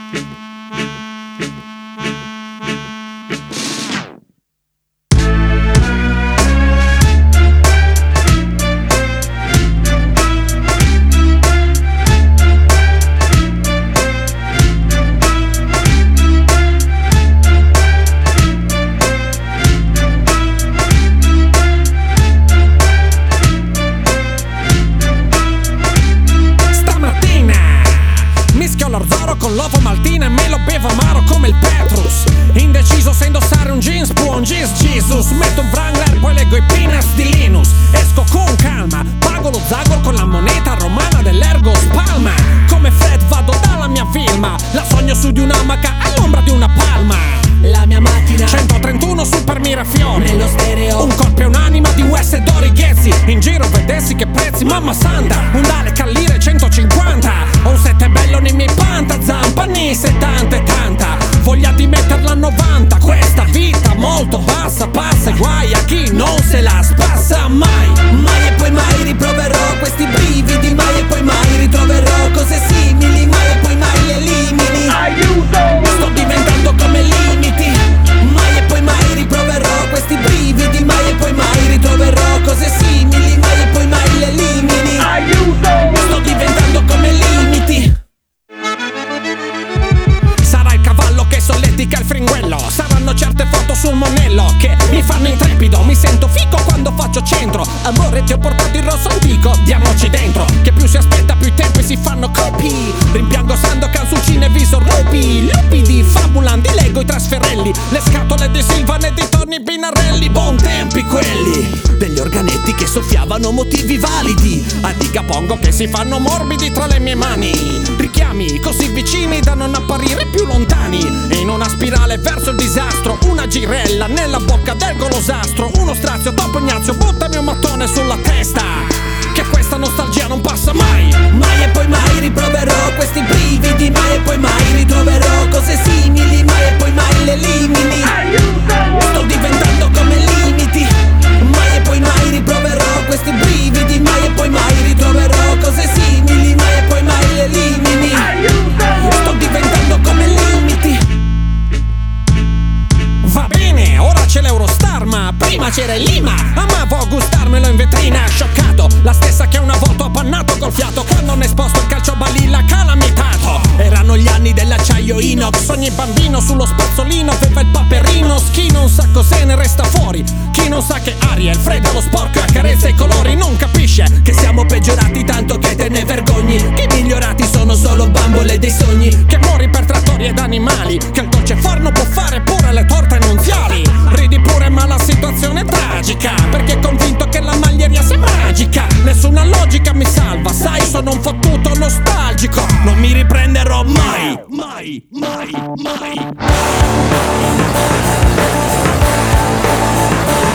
Con l'uovo maltina e me lo bevo amaro come il Petrus. Indeciso se indossare un jeans, buon jeans Jesus. Metto un Wrangler, poi leggo i peanuts di Linus. Esco con calma, pago lo Zagor con la moneta romana dell'Ergo Spalma. Come Fred vado dalla mia firma, la sogno su di un'amaca all'ombra di una palma. La mia macchina 131 Super Mirafiori, nello stereo un corpo e un'anima di Wes e Dori Ghezzi. In giro vedessi che prezzi, mamma santa. Un Dale Callire 150, ho un 7 bello nei miei panta. Zampa nei 70 e tanta, voglia di metterla a 90. Questa vita molto bassa, passa e guai a chi non se la spassa mai. Mai e poi mai riproverò questi brividi. Mai e poi mai ritroverò cose simili. Mai e poi mai le elimini. Aiuto! Sto diventando come limiti. Mai e poi mai riproverò questi brividi. Mai e poi mai ritroverò cose simili. Mai e poi mai le elimini. Aiuto! Sto diventando come limiti. Sarà il cavallo che solletica il fringuello, saranno certe foto sul monello che mi fanno intrepido. Mi sento fico quando faccio centro. Amore, ti ho portato il rosso antico, diamoci dentro. Che più si aspetta più i tempi si fanno copi. Rimpiango Sandokan su Cinevisor lupi. Lupi di Fabulan, di Lego i trasferelli. Le scatole di Silvan e di Tony Binarelli. Buon tempi quelli, degli organetti che soffiavano motivi validi. a diga pongo che si fanno morbidi tra le mie mani. Richiami così vicini da non apparire più lontani. In una spirale verso il disastro, una girella nella bocca del golosastro. Uno strazio dopo Ignazio, buttami un mattone sulla testa, che questa nostalgia non passa mai. Mai e poi mai riproverò questi brividi. Mai e poi mai ritroverò cose simili. Mai e poi mai le elimini. Aiuto! Sto diventando come limiti. Mai e poi mai riproverò questi brividi. Mai e poi mai ritroverò cose simili. Mai e poi mai le elimini. Aiuto! Sto diventando come limiti. Va bene, ora c'è l'Eurostar, ma prima c'era il Lima. Amavo gustarmelo in vetrina, scioccato. La stessa che una volta ho appannato col fiato quando hanno esposto il calcio balilla calamitato. Erano gli anni dell'acciaio inox, ogni bambino sullo spazzolino aveva il paperino. Chi non sa cos'è ne resta fuori, chi non sa che aria, il freddo, lo sporco e accarezza i colori. Non capisce Che siamo peggiorati tanto che te ne vergogni. Che i migliorati sono solo bambole dei sogni. che muori per trattori ed animali, che il dolce forno può fare pure le torte nunziali. Ridi pure ma la situazione è tragica, perché convinto che la maglieria sia magica. Nessuna logica mi salva, sai, sono un fottuto nostalgico. Non mi riprenderò mai. Mai, mai, mai.